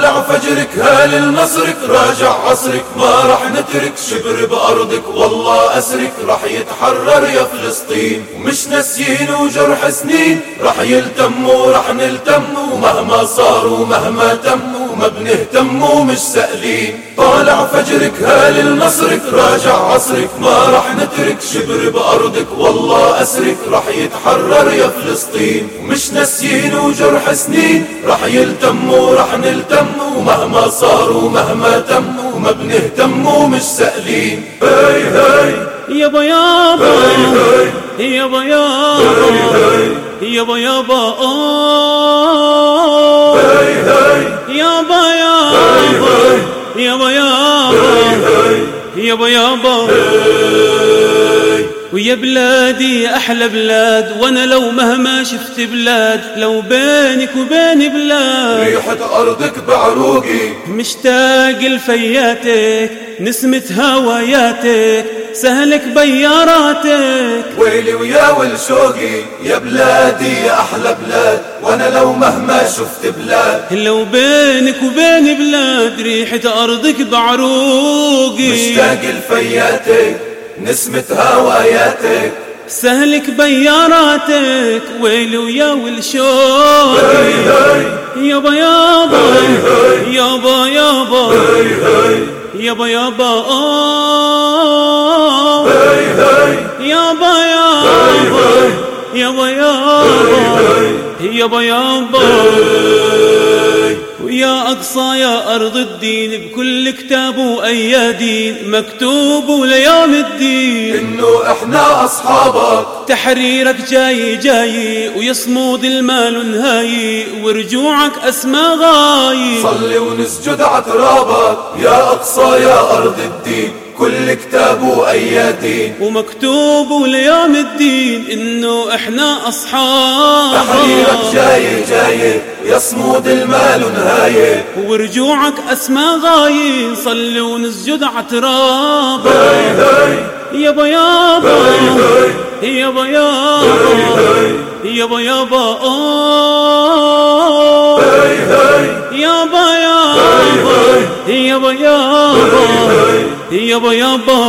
طالع فجرك هال نصرك، راجع عصرك ما رح نترك شبر بأرضك والله أسرك، رح يتحرر يا فلسطين ومش ناسيين وجرح سنين، رح يلتم ورح نلتم ومهما صار ومهما تم وما بنهتم ومش سائلين. طالع فجرك هال نصرك، راجع عصرك ما رح نترك شبر بأرضك والله أسرك، رح يتحرر يا فلسطين ومش ناسيين وجرح سنين، رح يلتم ورح نلتم ومهما صار ومهما تم وما بنهتم ومش سائلين. هاي هاي يابا يابا هاي يابا يابا يابا يابا هاي هاي يابا يابا يابا يابا يابا يابا ويا بلادي يا أحلى بلاد، وأنا لو مهما شفت بلاد لو بينك وبيني بلاد، ريحة أرضك بعروقي مشتاق لفياتك نسمة هواياتك سهلك بياراتك. ويلي ويا والشوقي يا بلادي يا أحلى بلاد، وأنا لو مهما شفت بلاد لو بينك وبيني بلاد ريحة أرضك بعروقي، مشتاق لفياتك نسمة هواياتك سهلك بياراتك. ويلي ويا والشوق يابا يابا يابا يابا يابا يابا يابا يابا يابا يابا ويا أقصى يا أرض الدين بكل كتاب وأيادين مكتوب وليوم الدين إنه إحنا أصحابك، تحريرك جاي جاي ويصمود المال نهاي ورجوعك أسمى غاي. صلي ونسجد عترابك يا أقصى يا أرض الدين، كل كتاب وأيادين ومكتوب وليوم الدين إنه إحنا أصحاب. تحريرك جاي جاي يصمود المال نهاية ورجوعك أسمى غاية. صلي ونسجد عتراب يابا يابا يابا يابا يابا يابا يابا يابا يابا يابا يابا.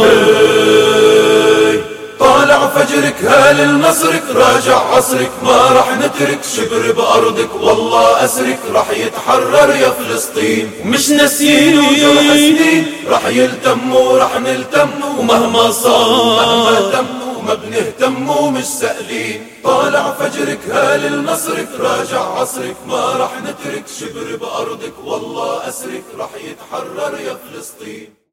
طالع فجرك هال نصرك، راجع عصرك ما رح نترك شبر بأرضك والله أسرك، رح يتحرر يا فلسطين ومش ناسيين وجرح سنين، رح يلتم ورح نلتم ومهما صار ومهما تم وما بنهتم ومش سائلين. طالع فجرك هال نصرك، راجع عصرك ما رح نترك شبر بأرضك والله أسرك، رح يتحرر يا فلسطين.